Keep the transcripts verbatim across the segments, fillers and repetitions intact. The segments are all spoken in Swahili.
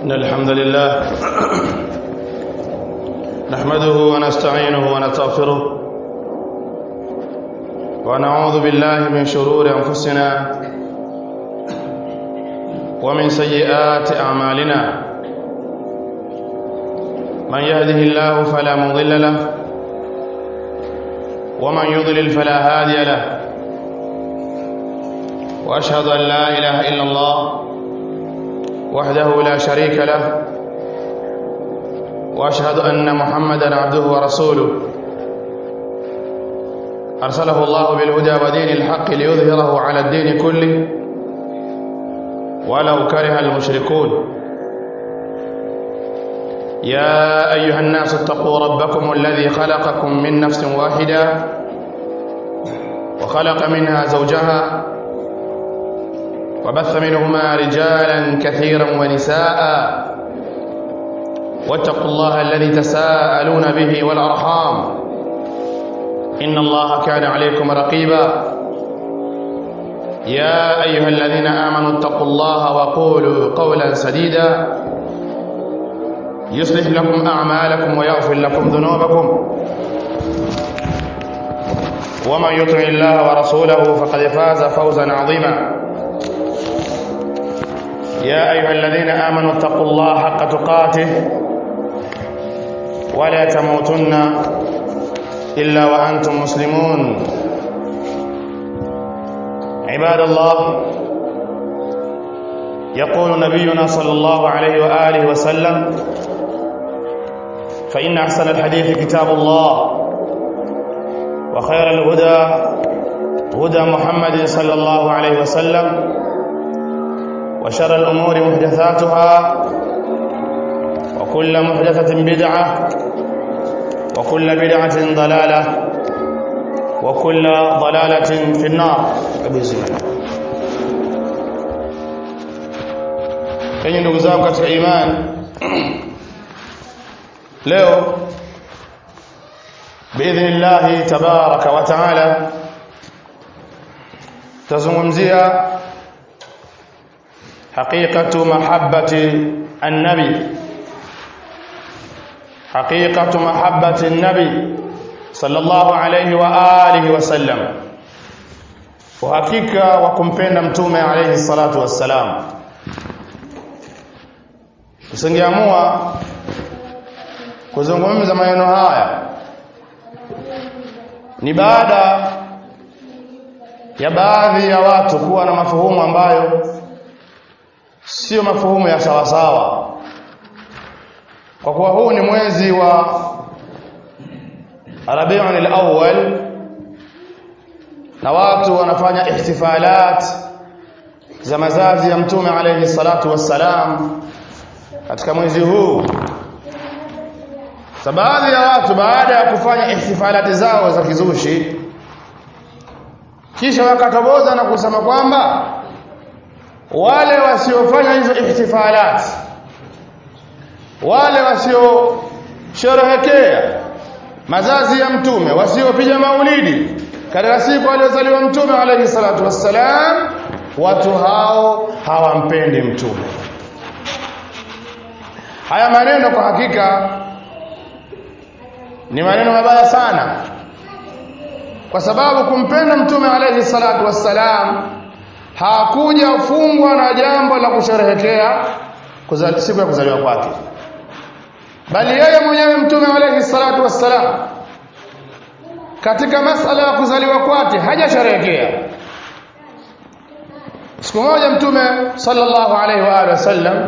إن الحمد لله نحمده ونستعينه ونستغفره ونعوذ بالله من شرور أنفسنا ومن سيئات أعمالنا من يهده الله فلا مضل له ومن يضلل فلا هادي له وأشهد أن لا إله إلا الله وحده لا شريك له وأشهد أن محمدا عبده ورسوله أرسله الله بالهدى ودين الحق ليظهره على الدين كله ولو كره المشركون. يا أيها الناس اتقوا ربكم الذي خلقكم من نفس واحدة وخلق منها زوجها وبث منهما رجالا كثيرا ونساء واتقوا الله الذي تساءلون به والأرحام إن الله كان عليكم رقيبا. يا أيها الذين آمنوا اتقوا الله وقولوا قولا سديدا يصلح لكم أعمالكم ويغفر لكم ذنوبكم ومن يطع الله ورسوله فقد فاز فوزا عظيما. يا أيها الذين آمنوا اتقوا الله حق تقاته ولا تموتن إلا وأنتم مسلمون. عباد الله، يقول نبينا صلى الله عليه وآله وسلم: فإن أحسن الحديث كتاب الله وخير الهدى هدى محمد صلى الله عليه وسلم وشر الأمور محدثاتها وكل محدثة بدعة وكل بدعة ضلالة وكل ضلالة في النار. Enyi ndugu zangu katika imani, leo biidhnillahi tabaraka wa taala tazungumzia haqiqatu mahabbati an-nabi, haqiqatu mahabbati an-nabi sallallahu alayhi wa alihi wa sallam, uhakika wa kumpenda mtume alayhi salatu wassalam. Usingeamua kuzungumza maneno haya ni baada ya baadhi ya watu kuwa na mafahumu ambayo sio mafahumu ya sawa sawa, kwa kuwa huu ni mwezi wa Rabiul al-Awwal na watu wanafanya ihtifalat za mazazi ya mtume alayhi salatu wassalam katika mwezi huu. Baadhi ya watu baada ya kufanya ihtifalati zao za kizushi, kisha wakatoboza na kusema kwamba wale wasiofanya hizo ihtifalat, wale wasiosherehekea mazazi ya mtume, wasiopiga maulidi katika siku aliyozaliwa mtume alayhi salatu wassalam, watu hao hawampendi mtume. Haya maneno kwa hakika ni maneno mabaya sana, kwa sababu kumpenda mtume alayhi salatu wassalam hakuja ufungwa na jambo la kusherehekea siku ya kuzaliwa kwake, bali yeye mwenyewe mtume alayhi salatu wassalam katika masala ya kuzaliwa kwake hajasherehekea. Siku moja mtume sallallahu alayhi wa alihi wasallam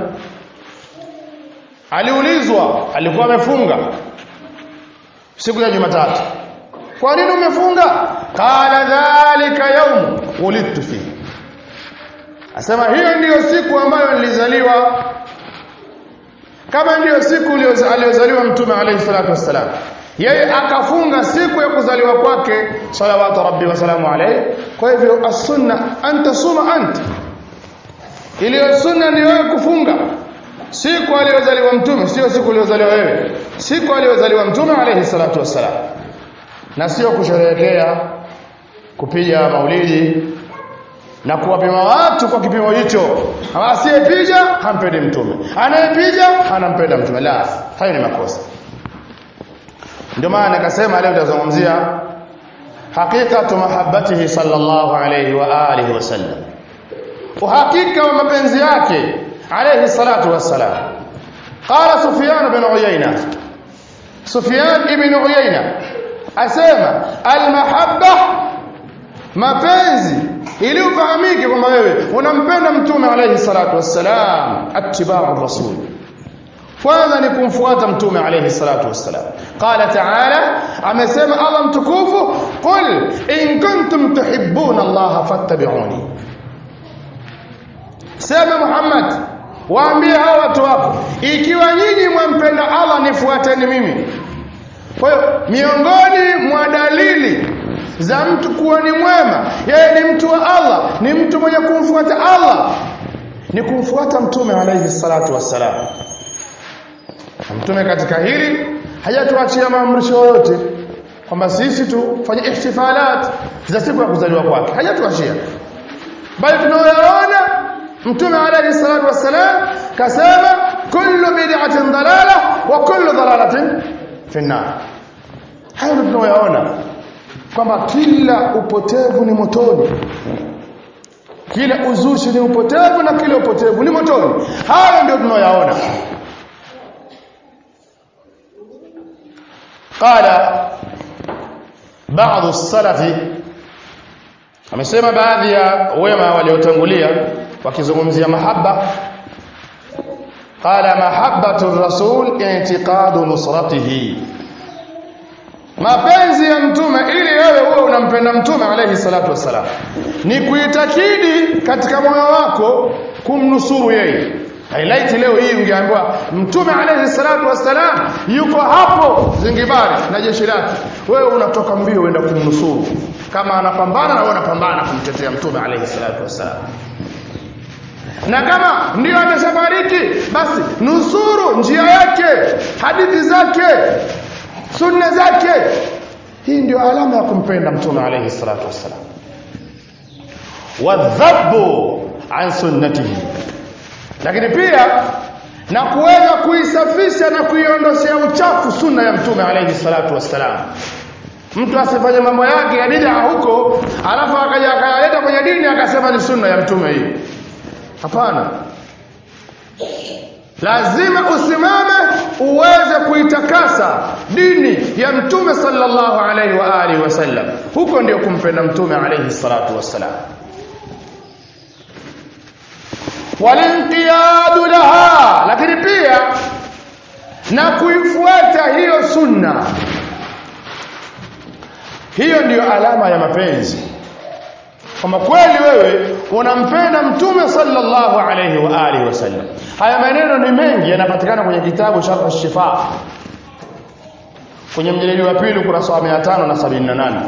aliulizwa, alikuwa amefunga siku ya Jumatatu. Kwa nini umefunga? Qala dhalika yawm wulidtu fi, asema hiyo ndiyo siku ambayo nilizaliwa, kama ndiyo siku aliyozaliwa mtume alayhi salatu wassalam. Yeye akafunga siku ya kuzaliwa kwake salawatu rabbi wa salamu alayhi. Kwa hivyo as-sunna anta suma anta, ile sunna ni wewe kufunga siku aliyozaliwa mtume, sio siku aliyozaliwa wewe. Siku aliyozaliwa mtume alayhi salatu wassalam, na sio kusherehekea kupiga maulidi na kuwapima watu kwa kipimo hicho. Asiyepija hampendi mtume, anayepija anampenda mtume. La, hayo ni makosa. Ndio maana nikasema leo tutazungumzia hakikatu mahabbatihi sallallahu alayhi wa alihi wasallam, uhakika wa mapenzi yake alayhi salatu wassalam. Qala Sufyan ibn Uyayna, Sufyan ibn Uyayna asema almahabba, mapenzi ili ufahamike kwamba wewe unampenda mtume alayhi salatu wassalam, attiba'u rasul, kwanza ni kumfuata mtume alayhi salatu wassalam. Qala ta'ala, amesema Allah mtukufu, qul in kuntum tuhibbuna Allah fattabi'uni, sema Muhammad, waambie hao watu wako, ikiwa nyinyi mwampenda Allah nifuateni mimi. Kwa hiyo miongoni mwa dalili za mtu kuwa ni mwema, yeye ni mtu wa Allah, ni mtu mwenye kumfuata Allah, ni kumfuata mtume alayhi salatu wassalam. Mtume katika hili hajatuachia maamrisho yote kwamba sisi tufanye ihtifalat za siku ya kuzaliwa kwake, hajatuachia, bali tunaoyaona mtume alayhi salatu wassalam kasema kullu bid'atin dalalah wa kullu dalalatin fi an-nar. Hayo ndio tunaoyaona kwamba kila upotevu ni motoni, kila uzushi ni upotevu na kila upotevu ni motoni. Hayo ndio tunaoyaona. Qala baadhi as-salafi, amesema baadhi ya wema waliotangulia wakizungumzia mahaba, qala mahabbatu rasul i'tiqadu nusratihi, mapenzi ya mtume ili wewe uwe unampenda mtume alayhi salatu wasalam ni kuitakidi katika moyo wako kumnusuru yeye. Highlight leo hii ungeambiwa mtume alayhi salatu wasalam yuko hapo Zingibari na jeshi lake, wewe unatoka mbio uenda kumnusuru. Kama anapambana na wewe unapambana kumtetea mtume alayhi salatu wasalam, na kama ndio ameshafariki basi nusuru njia yake, hadithi zake, sunna zake. Hii ndio alama ya kumpenda mtume alayhi salatu wasalam. Wadhabu an sunnatihi, lakini pia na kuweza kuisafisha na kuiondoshia uchafu sunna ya mtume alayhi salatu wasalam. Mtu asifanye mambo yake ya bid'a huko alafu akaja akaleta kwenye dini akasema ni sunna ya mtume hii. Hapana, lazima usimame uweze kuitakasa dini ya mtume sallallahu alayhi wa alihi wasallam. Huko ndio kumpenda mtume alayhi salatu wasalam. Walinqiyadu laha, lakini pia na kuifuata hiyo sunna. Hiyo ndiyo alama ya mapenzi, kama kweli wewe unampenda mtume sallallahu alayhi wa alihi wasallam. Haya maneno ni mengi, yanapatikana kwenye kitabu Sharh ash-Shifa kwenye mjeledi wa pili ukurasa wa mia tano sabini na nane.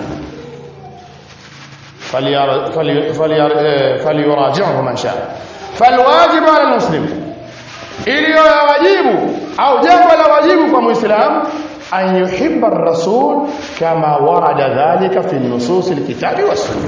فليراجعه من شاء. فالواجب على المسلم, iliyo ya wajibu au jambo la wajibu kwa muislamu, an yuhibba ar-rasul kama warada dhalika fi nusus al-kitabi was-sunnah.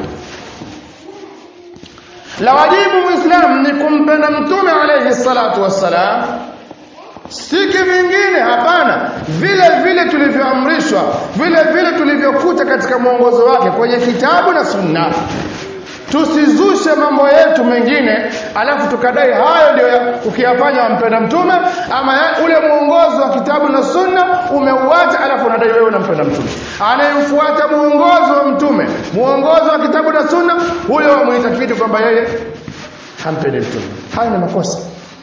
La wajibu muislamu ni kumpenda mtume alayhi salatu wassalam, si kivingine, hapana, vile vile tulivyoamrishwa, vile vile tulivyokuta katika mwongozo wake kwenye kitabu na sunna. Tusizushe mambo yetu mengine alafu tukadai hayo ndio ukiyafanya wampenda mtume, ama ya, ule mwongozo wa kitabu na sunna umeuacha alafu unadai wewe unampenda mtume. Anayemfuata mwongozo wa mtume, mwongozo wa kitabu na sunna, huyo muitakidi kwamba yeye hampendi mtume. Hayo ni makosa.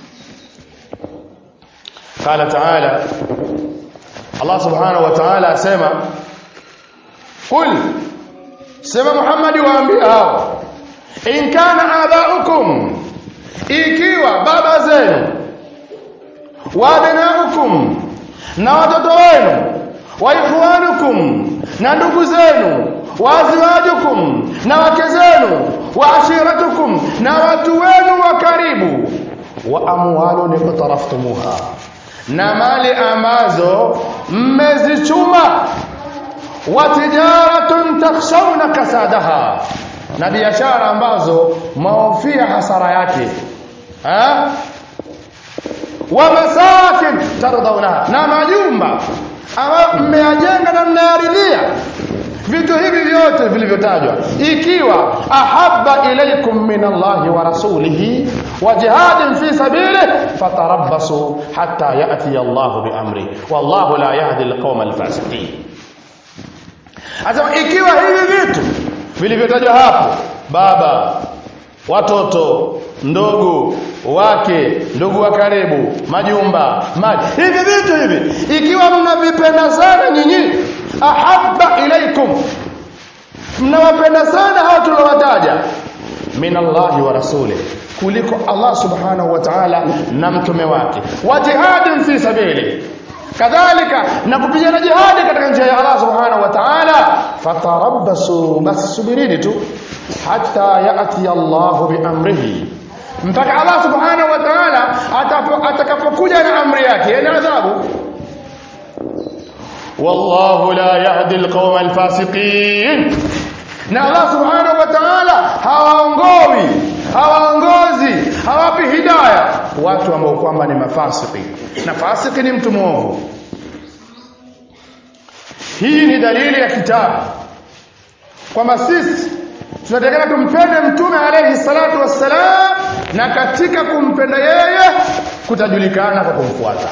Qala ta'ala, Allah subhanahu wa ta'ala asema, qul, sema Muhammad waambie hao, in kana abaukum, ikiwa baba zenu, wa abnaukum, na watoto wenu, wa ikhwanukum, na ndugu zenu, wa azwajukum, na wake zenu, wa ashiratukum, na watu wenu wa karibu, wa amwalun iqtaraftumuha, na mali ambazo mmezichuma, wa tijaratun takhshawna kasadaha, na biashara ambazo maofia hasara yake, ha? Wa masakin tardawna, na majumba ambayo mmeyajenga na mnayaridhia. Vitu hivi vyote vilivyotajwa, ikiwa ahabba ilaykum min Allahi wa rasulihi wa jihadin fi sabilihi fatarabbasu hatta ya'ti Allahu bi amri wallahu la yahdi alqawma alfasiqin. Hata ikiwa hivi vitu vilivyotajwa hapo, baba, watoto, ndugu, wake, ndugu wa karibu, majumba, mali, hivi vitu hivi ikiwa mnavipenda sana nyinyi, ahabba ilaikum, mnawapenda sana hao tulowataja, min Allahi wa rasuli, kuliko Allah subhanahu wa ta'ala na mtume wake, wa jihadin fi sabili, kadhalika na kupigana jihadi katika njia ya Allah subhanahu wa ta'ala, fatarabbasu, basi subirini tu, hatta ya'ti Allahu bi amrihi, mpaka Allah subhanahu wa ta'ala atakapokuja na amri yake, yani adhabu. Wallahu la yahdi alqawma alfasiqin, na Allah subhanahu wa ta'ala hawaongozi hawaongozi hawapi hidayah watu ambao kwamba ni mafasiki, na fasiki ni mtu mwovu. Hii ni dalili ya kitabu kwamba sisi tunataka tumpende mtume alayhi salatu wassalam, na katika kumpenda yeye kutajulikana kwa kumfuata.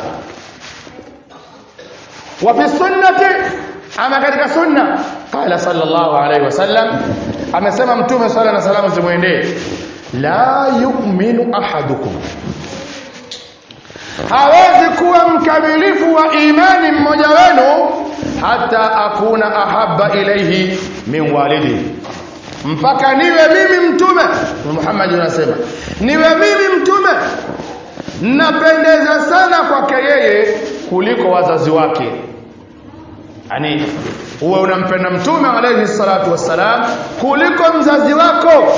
Wa fi sunnati, ama katika sunna, qala sallallahu alayhi wasallam, amesema mtume sallallahu alayhi wasallam zimwendee, la yu'minu ahadukum, hawezi kuwa mkamilifu wa imani mmoja wenu, hata akuna ahabba ilayhi min walidi, mpaka niwe mimi mtume Muhammad anasema, niwe mimi mtume napendeza sana kwake yeye kuliko wazazi wake. Yani uwe unampenda mtume alayhi salatu wassalam kuliko mzazi wako.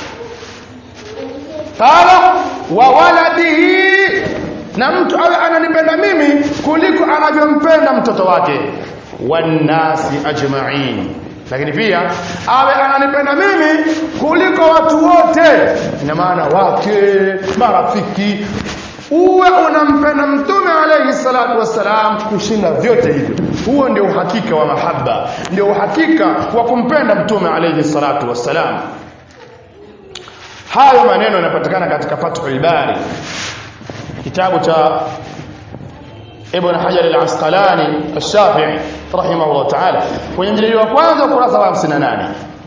Qala wa waladihi, na mtu awe ananipenda mimi kuliko anavyompenda mtoto wake. Wannasi ajma'in, lakini pia awe ananipenda mimi kuliko watu wote, ina maana wake, marafiki. Uwe unampenda mtume alayhi salatu wassalam kushinda vyote hivyo. Huo ndio uhakika wa mahaba, ndio uhakika wa kumpenda mtume alayhi salatu wassalam. Hayo maneno yanapatikana katika Fathul Bari, kitabu cha Ibn Hajar al-Asqalani al-Shafi'i rahimahullah ta'ala, kwenye jildi ya kwanza ukurasa wa hamsini na nane.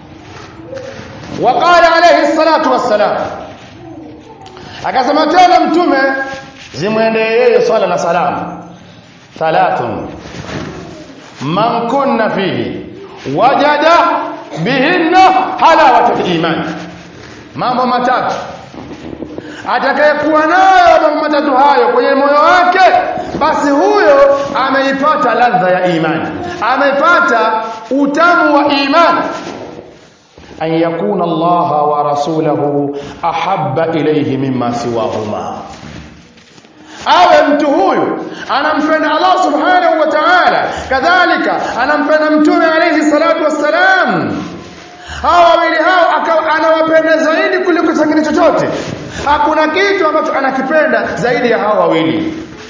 Waqala alayhi salatu wassalam, akasema tena mtume zimwendee yeye swala na salamu, thalathun man kunna fihi wajada bihinna halawatul iman, mambo matatu atakayekuwa nayo mambo matatu hayo kwenye moyo wake, basi huyo ameipata ladha ya imani, ameipata utamu wa imani. An yakuna Allah wa rasulahu ahabba ilayhi mimma siwahuma, awe mtu huyu anampenda Allah subhanahu wa ta'ala, kadhalika anampenda mtume alayhi salatu wassalam. Hawa wawili hao akawa anawapenda zaidi kuliko kingine chochote. Hakuna kitu ambacho anakipenda zaidi ya hawa wawili.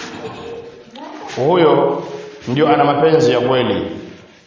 Huyo ndio ana mapenzi ya kweli.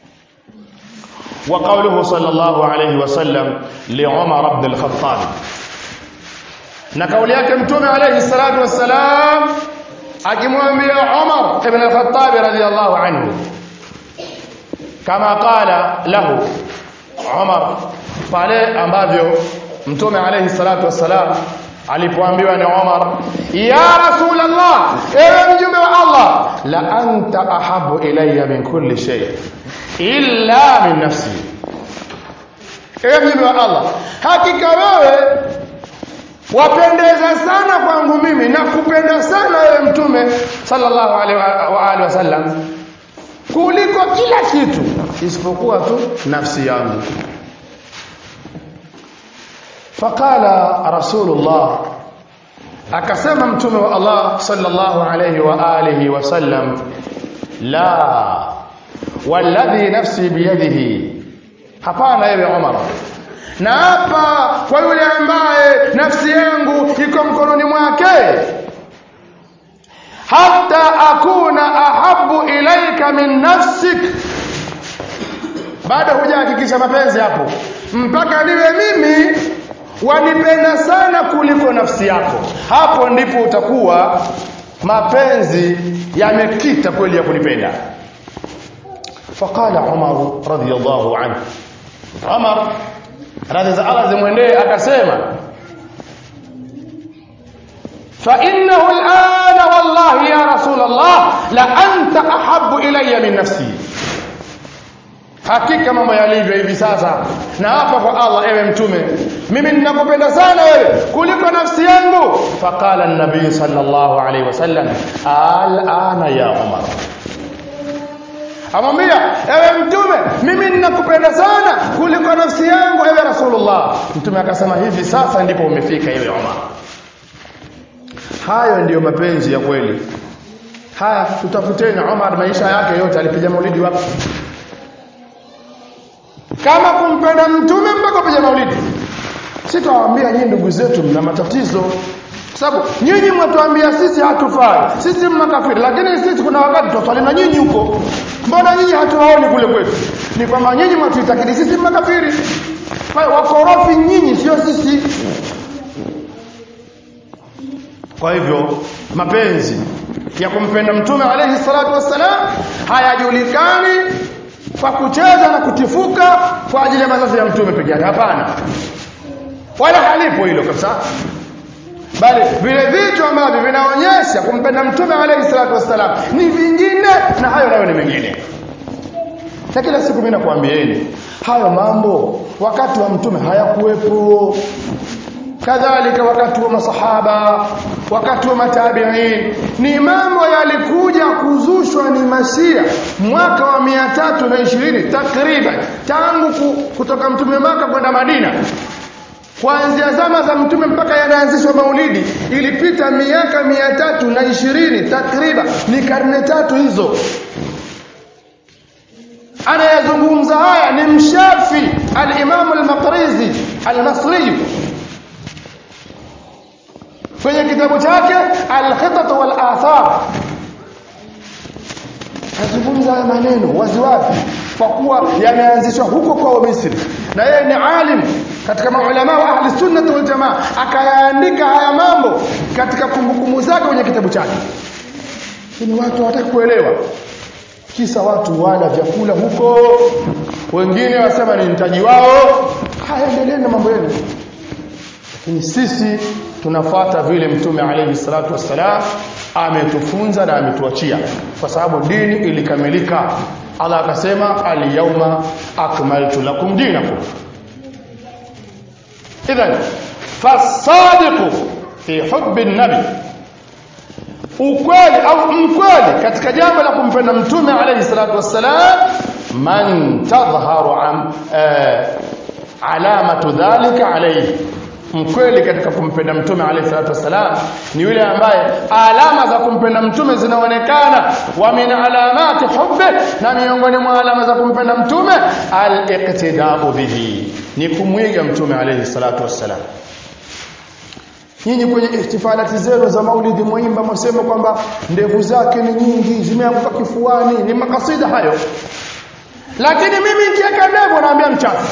Wa qawluhu sallallahu alayhi wasallam li Umar ibn al-Khattab, na kauli yake mtume alayhi salatu wassalam akimwambia Umar ibn al-Khattab radiyallahu anhu, kama qala lahu Umar, pale ambavyo mtume alayhi salatu wassalam alipoambiwa ni Umar, ya Rasulullah, ewe mjumbe wa Allah, la anta ahabu ilayya min kulli shay illa min nafsi, ewe mjumbe wa Allah, hakika wewe wapendeza sana kwangu mimi na kupenda sana wewe mtume sallallahu alaihi wa alihi wasallam kuliko kila kitu isipokuwa tu nafsi yangu. Faqala Rasulullah, akasema mtume wa Allah sallallahu alayhi wa alihi wasallam, la walladhi nafsi biyadihi, hapana ewe Umar, na hapa kwa yule ambaye nafsi yangu iko mkononi mwake, hatta akuna ahabbu ilaika min nafsik, bado hujahakikisha mapenzi hapo, mpaka niwe mimi wanipenda sana kuliko nafsi yako. Hapo ndipo utakuwa mapenzi yamekita kweli ya kunipenda. Faqala Umar radhiyallahu anhu, Umar radhi za Allah zimwendee akasema, fa innahu al'ana wallahi ya rasul Allah la anta ahabbu ilayya min nafsi, hakika mambo yalivyo hivi sasa na hapa kwa Allah ewe mtume, mimi ninakupenda sana wewe kuliko nafsi yangu. Faqala an-nabii sallallahu alayhi wasallam, al-ana ya Umar, amwambia ewe mtume, mimi ninakupenda sana kuliko nafsi yangu ewe Rasulullah. Mtume akasema hivi sasa ndipo umefika ewe Umar. Hayo ndiyo mapenzi ya kweli. Haya, tutafuteni Umar maisha yake yote alipiga maulidi wapi? Kama kumpenda mtume mpaka kupiga maulidi. Sitawaambia nyinyi ndugu zetu mna matatizo, sababu nyinyi mnatuambia sisi hatufai, sisi mmakafiri, lakini sisi kuna wakati tutwali na nyinyi huko. Mbona nyinyi hatuwaoni kule kwetu? Ni kwamba nyinyi mnatuitakidi sisi mmakafiri. Wakorofi nyinyi, sio sisi. Kwa hivyo mapenzi ya kumpenda mtume alayhi salatu wassalam hayajulikani kwa kucheza na kutifuka kwa ajili ya mazazi ya mtume pekee yake, hapana, wala halipo hilo kabisa, bali vile vitu ambavyo vinaonyesha kumpenda mtume alayhi salatu wassalam ni vingine, na hayo nayo ni mengine. Na kila siku mimi nakuambieni hayo mambo wakati wa mtume hayakuwepo, kadhalika wakati wa masahaba, wakati wa matabi'in. Ni mambo yalikuja kuzushwa ni Mashia mwaka wa mia tatu na ishirini takriban, tangu kutoka mtume Maka kwenda Madina. Kuanzia zama za mtume mpaka yanaanzishwa maulidi ilipita miaka mia tatu na ishirini takriban, ni karne tatu hizo. Anayezungumza haya ni Mshafi al-Imam al-Maqrizi al-Masri kwenye kitabu chake Al-Khitat wal Athar. Azungumza haya maneno waziwazi kwa kuwa yameanzishwa huko kwa Misri, na yeye ni alim katika maulama wa ahli sunnah wal jamaa, akayaandika haya mambo katika kumbukumbu zake kwenye kitabu chake. Ni watu hawataka kuelewa, kisa watu wala vyakula huko, wengine wasema ni mtaji wao. Haendelee na mambo yenu, lakini sisi tunafuata vile mtume alayhi salatu wassalam ametufunza na ametuachia, kwa sababu dini ilikamilika. Allah akasema al-yawma akmaltu lakum dinakum. Idhan fasadiqu fi hubbi an-nabi, ukweli au mkweli katika jambo la kumpenda mtume alayhi salatu wassalam, man tadhharu am alamatu dhalika alayhi, mkweli katika kumpenda mtume alayhi salatu wassalam ni yule ambaye alama za kumpenda mtume zinaonekana. Wa min alamati hubbi, na miongoni mwa alama za kumpenda mtume al-iqtida'u bihi, ni kumwiga mtume alayhi salatu wassalam. Nyinyi kwenye ihtifalati zenu za maulidi muimba msema kwamba ndevu zake ni nyingi zimeanguka kifuani, ni makasida hayo, lakini mimi nikiweka ndevu naambia mchafu.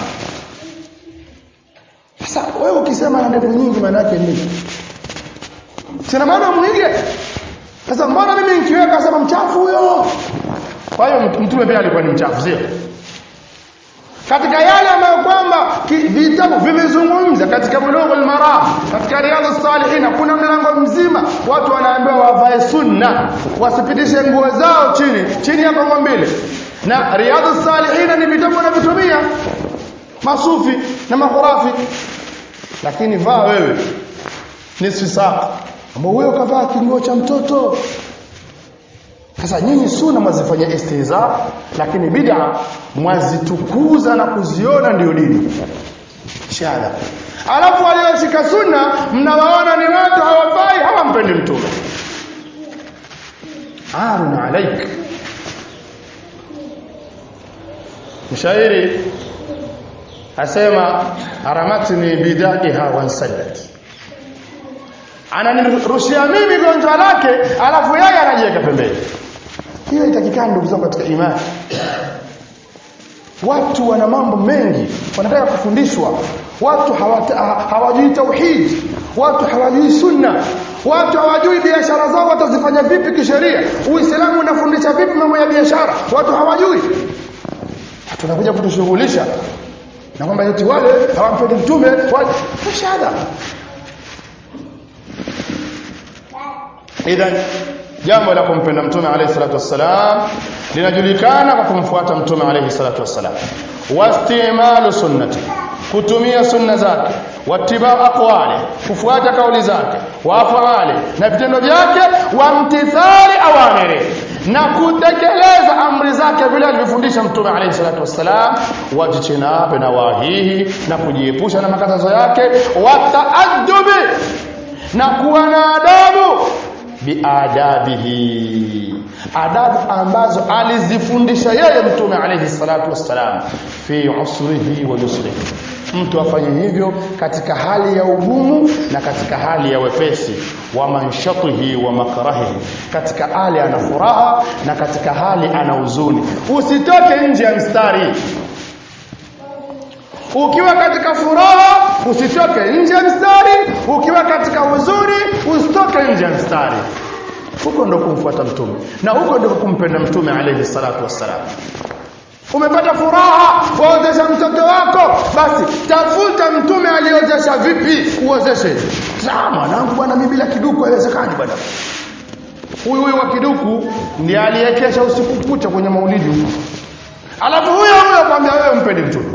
Sasa wewe ukisema na ndevu nyingi maana yake nini? Sina maana muige. Sasa mbona mimi nikiweka sema mchafu huyo? Kwa hiyo mtume pia alikuwa ni mchafu, sio? Katika yale ambayo kwamba vitabu vimezungumza katika Bulughul Maram, katika Riyadhus Salihin, kuna mlango mzima watu wanaambiwa wavae sunna, wasipitishe nguo zao chini chini ya kongo mbili. Na Riyadhus Salihin ni vitabu wanavitumia masufi na makhurafi, lakini vaa wewe nisfi saa, ambao wewe kavaa kinguo cha mtoto. Sasa nyinyi sunna mwazifanya istihza, lakini bid'a mwazitukuza na kuziona ndio dini. Shada. Alafu walioshika sunna mnawaona ni watu hawafai, hawampendi mtume. Arun alaik. Mshairi asema aramatni bidaiha wansallat, ananirushia mimi gonjwa lake alafu yeye anajiweka pembeni. Hiyo itakikana ndugu zangu katika imani. Watu wana mambo mengi wanataka kufundishwa. Watu hawajui tauhid, watu hawajui sunna, watu hawajui biashara zao watazifanya vipi kisheria. Uislamu unafundisha vipi mambo ya biashara, watu hawajui. Tunakuja kutushughulisha na kwamba eti wale hawampendi mtume, wale shahada. Idhan jambo la kumpenda mtume alayhi salatu wassalam linajulikana kwa kumfuata mtume alayhi salatu wassalam, wastimalu sunnati, kutumia sunna zake, watibaa aqwali, kufuata kauli zake, wa afali, na vitendo vyake, wa mtithali awamiri, na kutekeleza amri zake vile alivyofundisha mtume alayhi salatu wassalam, wajitinabe na wahihi, na kujiepusha na makatazo yake, wataadubi, na kuwa na adabu, biadabihi, adabu ambazo alizifundisha yeye mtume alayhi salatu wassalam, fi usrihi wa yusrihi. Mtu afanye hivyo katika hali ya ugumu na katika hali ya wepesi, wa manshatihi wa makrahihi, katika hali ana furaha na katika hali ana huzuni. Usitoke nje ya mstari. Ukiwa katika furaha usitoke nje ya mstari, ukiwa katika huzuni usitoke nje ya mstari. Huko ndo kumfuata mtume, na huko ndo kumpenda mtume alayhi salatu wassalam. Umepata furaha kuozesha mtoto wako, basi tafuta mtume aliozesha vipi uozeshe. Sawa mwanangu bwana, mimi bila kiduku haiwezekani bwana. Huyu huyu wa kiduku ndiye aliyekesha usiku kucha kwenye maulidi huko. Alafu huyo huyo kwambia wewe mpende mtume.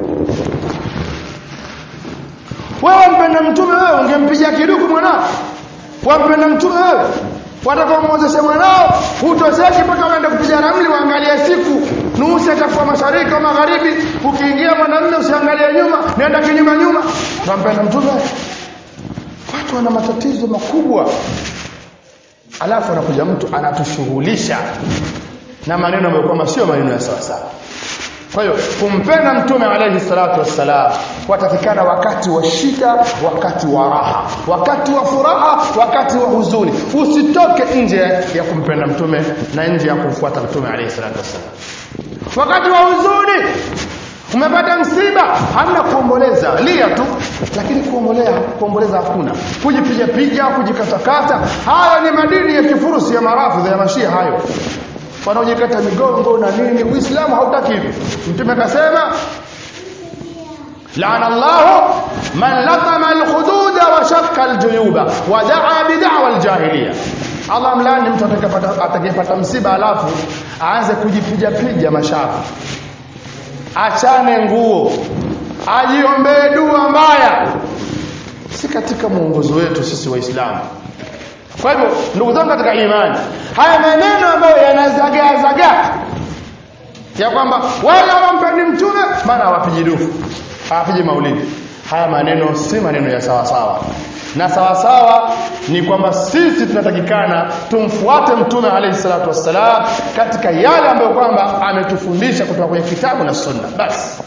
Wewe mpenda mtume, wewe ungempigia kiduku mwanao. Wampenda mtume wewe, wataka muozeshe mwanao, hutoseki mpaka uende kupiga ramli uangalie siku nusu atakuwa mashariki au magharibi. Ukiingia mwanamume usiangalie nyuma, nenda kinyuma nyuma. Wampenda mtume. Watu wana matatizo makubwa. Alafu anakuja mtu anatushughulisha na maneno ambayo kama sio maneno ya sawa sawa. Kwa hiyo kumpenda mtume alayhi salatu wassalam watakikana wakati wa shida, wakati wa raha, wakati wa furaha, wakati wa huzuni. Usitoke nje ya kumpenda mtume na nje ya kumfuata mtume alayhi salatu wassalam. Wakati wa huzuni, umepata msiba, hamna kuomboleza, lia tu, lakini kuombolea kuomboleza hakuna. Kujipiga piga, kujikatakata, haya ni madini ya kifurusi ya marafidhi ya mashia hayo. Wanaojikata migongo na nini. Uislamu hautaki hivyo. Mtume akasema la'ana Allahu man latama al-hududa wa shaqqa al-juyuba wa da'a bid'wa al-jahiliya. Allah mlani mtu atakayepata atakayepata msiba alafu aanze kujipiga piga mashavu, achane nguo, ajiombee dua mbaya. Si katika muongozo wetu sisi Waislamu. Kwa hivyo ndugu zangu katika imani, haya maneno ambayo yanazagaa zagaa ya kwamba wale wampendi mtume maana hawapigi dufu, hawapigi maulidi, haya maneno si maneno ya sawa sawa. Na sawa sawa ni kwamba sisi tunatakikana tumfuate mtume alayhi salatu wassalam katika yale ambayo kwamba ametufundisha kutoka kwenye kitabu na sunna. Basi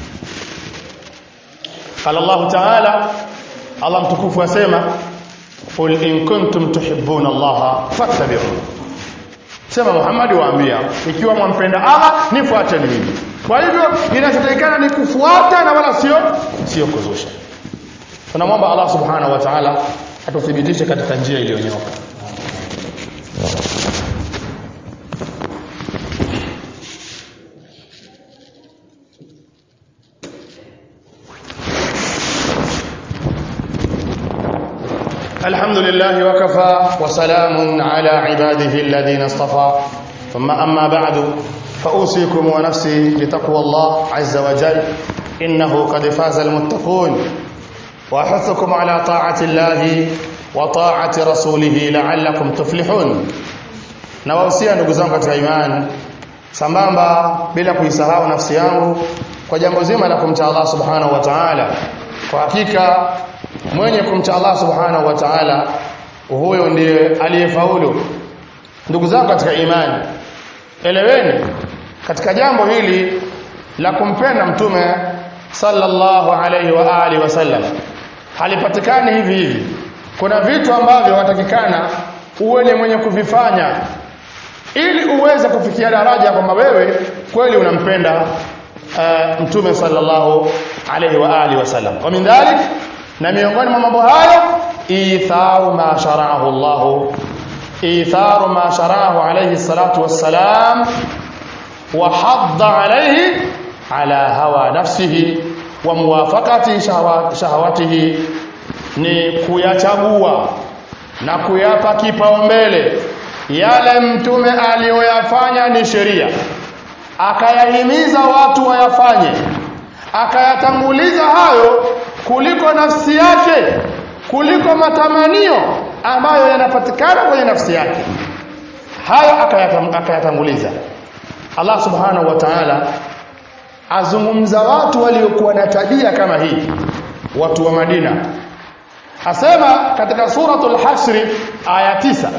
qala Allah ta'ala, Allah mtukufu asema qul in kuntum tuhibbuna Allah fattabi'un. Sema Muhammad waambia, ikiwa mwampenda Allah nifuateni mimi. Kwa hivyo inachotakikana ni kufuata na wala sio sio kuzusha. Tunamwomba Allah subhanahu wa ta'ala atuthibitishe katika njia iliyonyooka. الحمد لله وكفى وسلام على عباده الذين اصطفى ثم أما بعد فأوصيكم ونفسي بتقوى الله عز وجل إنه قد فاز المتقون وأحثكم على طاعة الله وطاعة رسوله لعلكم تفلحون. نوصي ndugu zangu katika imani sambamba bila kuisahau nafsi yangu kwa jambo zima la kumcha Allah subhanahu wa ta'ala. Kwa hakika mwenye kumcha Allah subhanahu wa ta'ala huyo ndiye aliyefaulu. Ndugu zangu katika imani, eleweni katika jambo hili la kumpenda mtume sallallahu alayhi wa alihi wasallam halipatikani hivi hivi. Kuna vitu ambavyo watakikana uwe ni mwenye kuvifanya ili uweze kufikia daraja kwamba wewe kweli unampenda uh, mtume sallallahu alayhi wa alihi wasallam. Wa min dhalik, na miongoni mwa mambo hayo, itharu ma shara'ahu Allah, itharu ma shara'ahu alayhi salatu wassalam wa hadda alayhi ala hawa nafsihi wa muwafaqati shahawatihi, ni kuyachagua na kuyapa kipaumbele yale mtume aliyoyafanya ni sheria, akayahimiza watu wayafanye, akayatanguliza hayo kuliko nafsi yake, kuliko matamanio ambayo yanapatikana kwenye nafsi yake. Hayo akayatanguliza. Allah subhanahu wa ta'ala azungumza watu waliokuwa na tabia kama hii, watu wa Madina. Asema katika suratul Hasr aya tisa,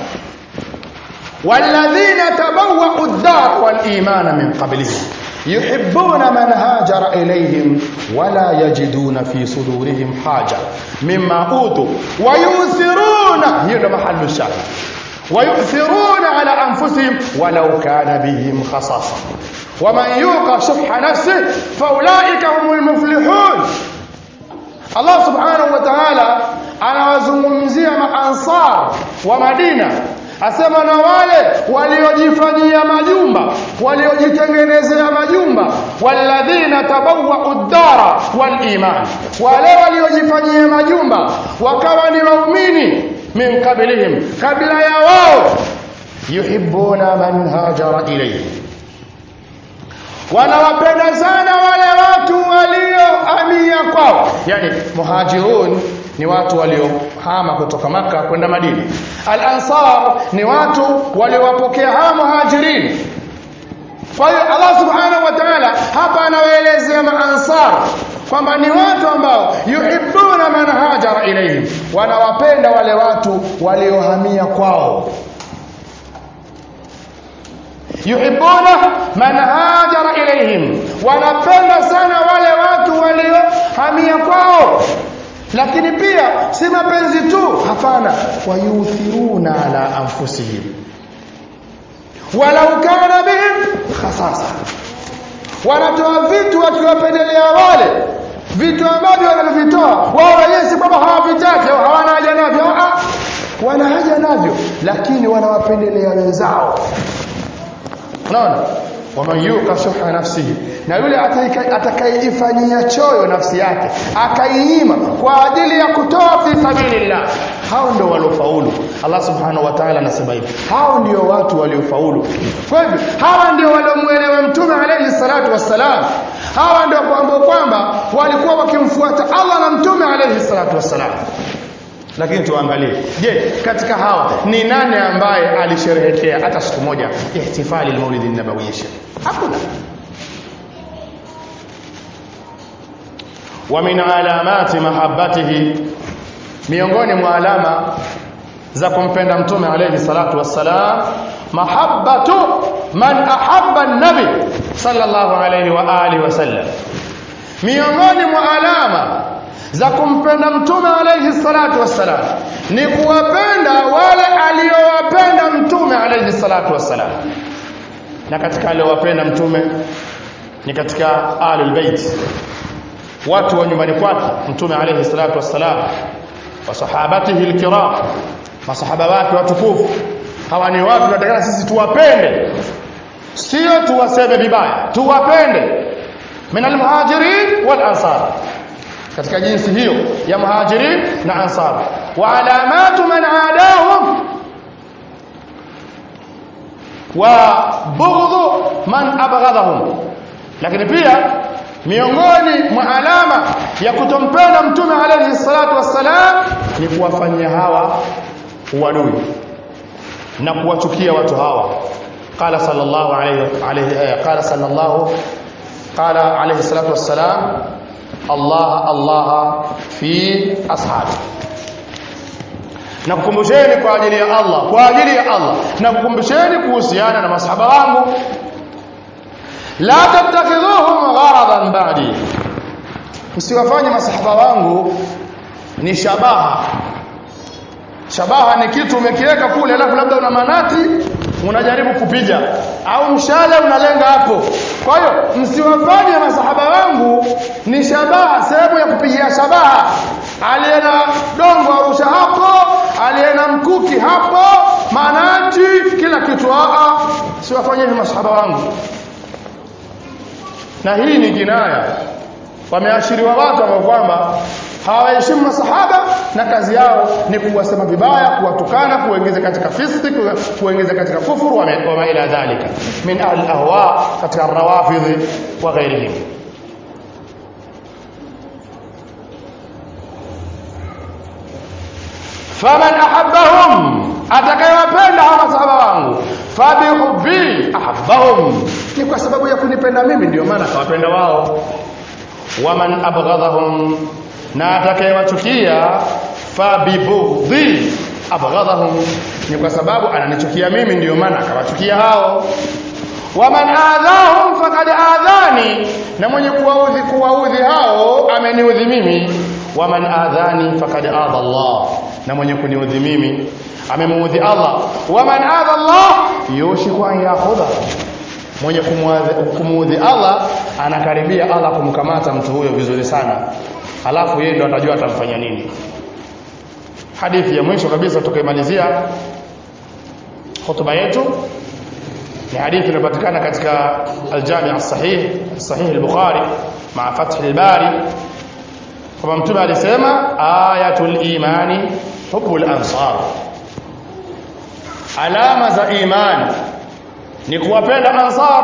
walladhina tabawwa'u ad-dar wal imana min qablihim yuhibbuna man hajara ilayhim wala yajiduna fi sudurihim haja mimma utu wa yuthiruna, hiyo ndo mahallu shahid, wa yuthiruna ala anfusihim walau kana bihim khasasa waman yuqa shuhha nafsihi faulaika humul muflihun. Allah subhanahu wa ta'ala anawazungumzia maansar wa Madina, asema na wale waliojifanyia majumba, waliojitengenezea majumba, walladhina tabawwa'u ad-dara wal iman, wale waliojifanyia majumba wakawa ni waumini, min qablihim, kabla ya wao, yuhibbuna man hajara ilayhi, wanawapenda sana wale watu waliohamia kwao. Yani muhajirun ni watu waliohama kutoka Makka kwenda Madina. Al-ansar ni watu waliowapokea hawa muhajirin. Kwa hiyo Allah subhanahu wa ta'ala hapa anawaelezea maansar kwamba ni watu ambao yuhibbuna man hajara ilayhim, wanawapenda wale watu waliohamia kwao. Yuhibbuna man hajara ilayhim, wanapenda sana wale watu waliohamia kwao. Lakini pia si mapenzi tu, hapana, wayuthiruna ala anfusihim walau kana bihim khasasa, wanatoa vitu wakiwapendelea wale vitu ambavyo wanavitoa wao wenyewe, si kwamba hawavitaki au hawana haja navyo, ah, wana haja navyo, lakini wanawapendelea wenzao. Unaona, waman yuqa shuhha nafsihi, na yule atakayeifanyia choyo nafsi yake akainyima kwa ajili ya kutoa fi sabilillah, hao ndio waliofaulu. Allah subhanahu wa ta'ala anasema hivi, hao ndio watu waliofaulu. Kwa hivyo hawa ndio waliomuelewa mtume alayhi salatu wassalam, hawa ndio kwamba kwamba walikuwa wakimfuata Allah na mtume alayhi salatu wassalam. Lakini tuangalie, je, katika hawa ni nani ambaye alisherehekea hata siku moja ihtifali al-Maulid an-Nabawi? Hakuna. Wa min alamati mahabbatihi, miongoni mwa alama za kumpenda mtume alayhi salatu wassalam, mahabbatu man ahabba an-nabi sallallahu alayhi wa alihi wasallam. Miongoni mwa alama za kumpenda mtume alayhi salatu wassalam ni kuwapenda wale aliowapenda mtume alayhi salatu wassalam. Na katika aliowapenda mtume ni katika ahlul bait, watu wa nyumbani kwake mtume alayhi salatu wassalam, wa sahabatihi alkiram, masahaba wake watukufu. Hawa ni watu tunataka sisi tuwapende, sio tuwaseme vibaya, tuwapende. min almuhajirin wal ansar, katika jinsi hiyo ya muhajirin na ansar. Wa alamatu man adahum wa bughdhu man abghadahum, lakini pia miongoni mwa alama ya kutompenda mtume alayhi salatu wassalam ni kuwafanyia hawa uadui na kuwachukia watu hawa. Qala sallallahu alayhi alayhi qala sallallahu qala alayhi salatu wassalam, Allah Allah fi ashabi, na kukumbusheni kwa ajili ya Allah, kwa ajili ya Allah, na kukumbusheni kuhusiana na masahaba wangu. La tattakhidhuhum gharadan ba'di, msiwafanye masahaba wangu ni shabaha. Shabaha ni kitu umekiweka kule alafu labda una manati unajaribu kupiga au mshale unalenga hapo. Kwa hiyo msiwafanye masahaba wangu ni shabaha, sehemu ya kupigia shabaha. Aliena dongo arusha hapo, aliena mkuki hapo, manati, kila kitu. Aa, siwafanye masahaba wangu. Na hii ni jinaya. Wameashiriwa watu ambao kwamba hawaheshimu masahaba na kazi yao ni kuwasema vibaya, kuwatukana, kuongeza katika fiski, kuongeza katika kufuru wa ma ila dhalika min al-ahwa katika rawafidh wa ghairihim. faman ahabbahum, atakayewapenda hawa masahaba wangu, fabihubbi ahabbahum, ni kwa sababu ya kunipenda mimi ndio maana akawapenda wao. waman abghadahum, na atakayewachukia, fabibughdhi abghadahum, ni kwa sababu ananichukia mimi ndio maana akawachukia hao. waman adhahum faqad adhani, na mwenye kuwaudhi kuwaudhi hao ameniudhi mimi. waman adhani faqad adha Allah, na mwenye kuniudhi mimi amemuudhi Allah. waman adha Allah yushiku an yakhudha, mwenye kumuudhi Allah anakaribia Allah kumkamata mtu huyo vizuri sana, alafu yeye ndo atajua atamfanya nini. Hadithi ya mwisho kabisa tukaimalizia hotuba yetu ni hadithi inayopatikana katika al-Jami' as-Sahih, Sahih al-Bukhari ma Fath al-Bari, kama Mtume alisema ayatul imani hubbul ansar, alama za imani ni kuwapenda ansar.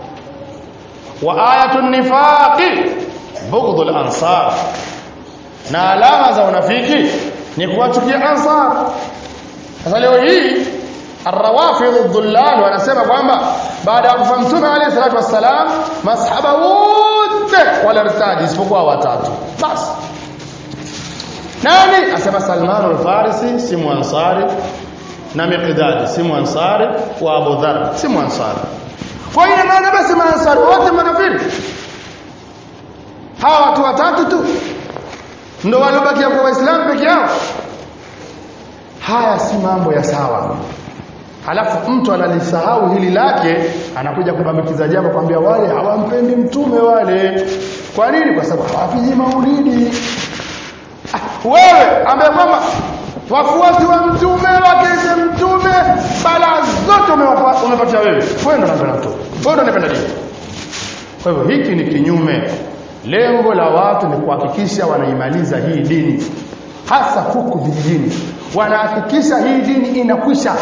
wa ayatun nifaqi bughdul ansar, na alama za unafiki ni kuwachukia ansar. Sasa leo hii ar-rawafidh ad-dullal wanasema kwamba baada ya kufa Mtume alayhi salatu wassalam masahaba wote walirtadi isipokuwa watatu basi. Nani? Asema Salman al-Farisi si muansari, na Miqdad si muansari, wa Abu Dharr si muansari. Kwa hiyo maana basi maansari wote manafiki. Hawa watu watatu tu ndio waliobakia kwa Waislamu peke yao. Haya si mambo ya sawa. Halafu mtu analisahau hili lake, anakuja kubambikiza jambo kwambia wale hawampendi mtume wale. Kwa nini? Kwa sababu hawapigi maulidi. Ah, wewe ambaye kwamba wafuasi wa mtume wakeze mtume bala zote umepatia wewe, wewe ndo unapenda mtume, wewe ndo unapenda dini. Kwa hivyo hiki ni kinyume. Lengo la watu ni kuhakikisha wanaimaliza hii dini, hasa huku vijijini wanahakikisha hii dini inakwisha,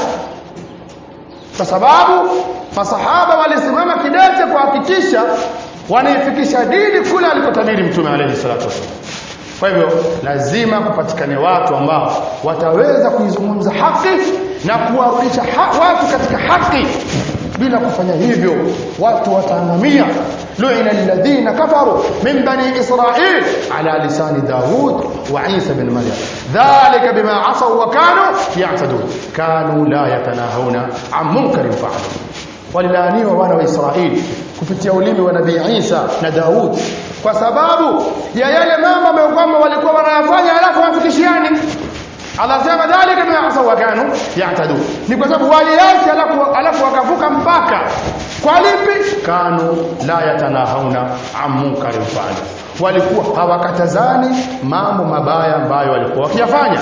kwa sababu masahaba walisimama kidete kuhakikisha wanaifikisha dini kule alikotabiri mtume alayhi salatu wasallam. Kwa hivyo lazima kupatikane watu ambao wataweza kuizungumza haki na kuwarudisha ha watu katika haki. Bila kufanya hivyo watu wataangamia. lu'ina alladhina kafaru min bani Israil ala lisani Daud wa Isa bin Maryam dhalika bima asaw wa kanu ya'tadun kanu la yatanahuna an munkarin fa'alu. Walilaaniwa wana wa Israeli kupitia ulimi wa Nabii Isa na Daud kwa sababu ya yale mambo ambayo kwamba walikuwa wanayafanya alafu wafikishiani. Allah sema dhalika bima asaw wa kanu ya'tadun, ni kwa sababu waliacha alafu alafu wakavuka mpaka. Kwa lipi? Kanu la yatanahuna an munkarin fa'alu, walikuwa hawakatazani mambo mabaya ambayo walikuwa wakiyafanya.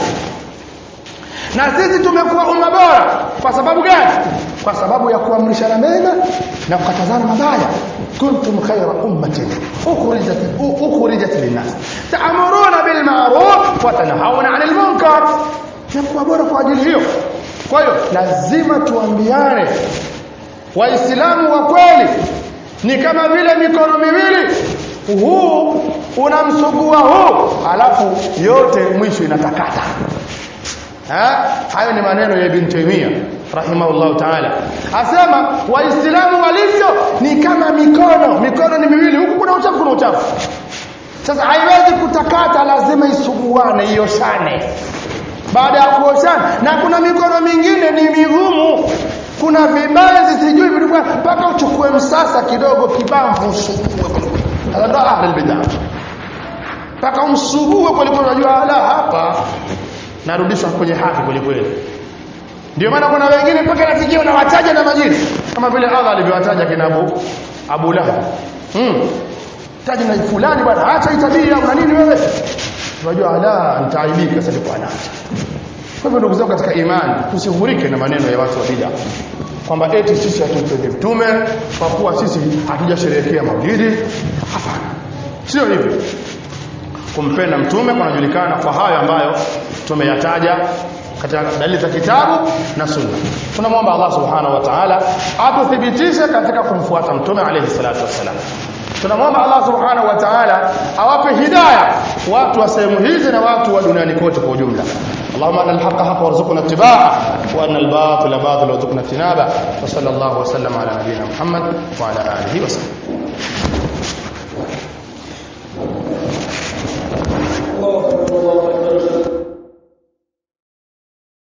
Na sisi tumekuwa umma bora kwa sababu gani? Kwa sababu ya kuamrishana mema na kukatazana mabaya. kuntum khayra ummatin ukhrijat ukhrijat lin-nas ta'muruna bil ma'ruf wa tanhauna 'anil munkar. Tumekuwa bora kwa ajili hiyo. Kwa hiyo lazima tuambiane. Waislamu wa kweli ni kama vile mikono miwili, huu unamsugua huu alafu yote mwisho inatakata. Ha? Hayo ni maneno ya Ibn Taymiyyah rahimahullah ta'ala. Asema waislamu walivyo ni kama mikono, mikono ni miwili, huku kuna uchafu kuna uchafu. Sasa haiwezi kutakata, lazima isuguane, ioshane. Baada ya kuoshana, na kuna mikono mingine ni migumu, kuna vibanzi sijui vilikuwa mpaka uchukue msasa kidogo kibamvu usugue. Hada ndo ahli bid'ah. mpaka umsubue kwa lipo unajua ala hapa narudishwa kwenye haki kweli kweli. Ndio maana kuna wengine mpaka nafikia unawataja na majina kama vile Allah alivyowataja kina Abu Abu Lahab. Mm. Taji na fulani bwana acha itabia una nini wewe? Unajua ala nitaaibika sasa kwa anaacha. Kwa hivyo ndugu zangu katika imani tusihurike na maneno ya watu wa bid'a kwamba eti sisi hatumpendi mtume kwa kuwa sisi hatujasherehekea maulidi. Hapana. Sio hivyo. Kumpenda mtume kunajulikana kwa hayo ambayo tumeyataja katika dalili za kitabu na sunna. Tunamwomba Allah subhanahu wa ta'ala atuthibitishe katika kumfuata mtume alayhi salatu wassalam. Tunamwomba Allah subhanahu wa ta'ala awape hidayah watu wa sehemu hizi na watu wa duniani kote kwa ujumla. Allahumma anna al-haqqa haqqan warzuqna ittiba'ah wa anna al-batila batilan warzuqna ijtinabah. Wa sallallahu wa sallama ala nabiyyina Muhammad wa ala alihi wa sallam.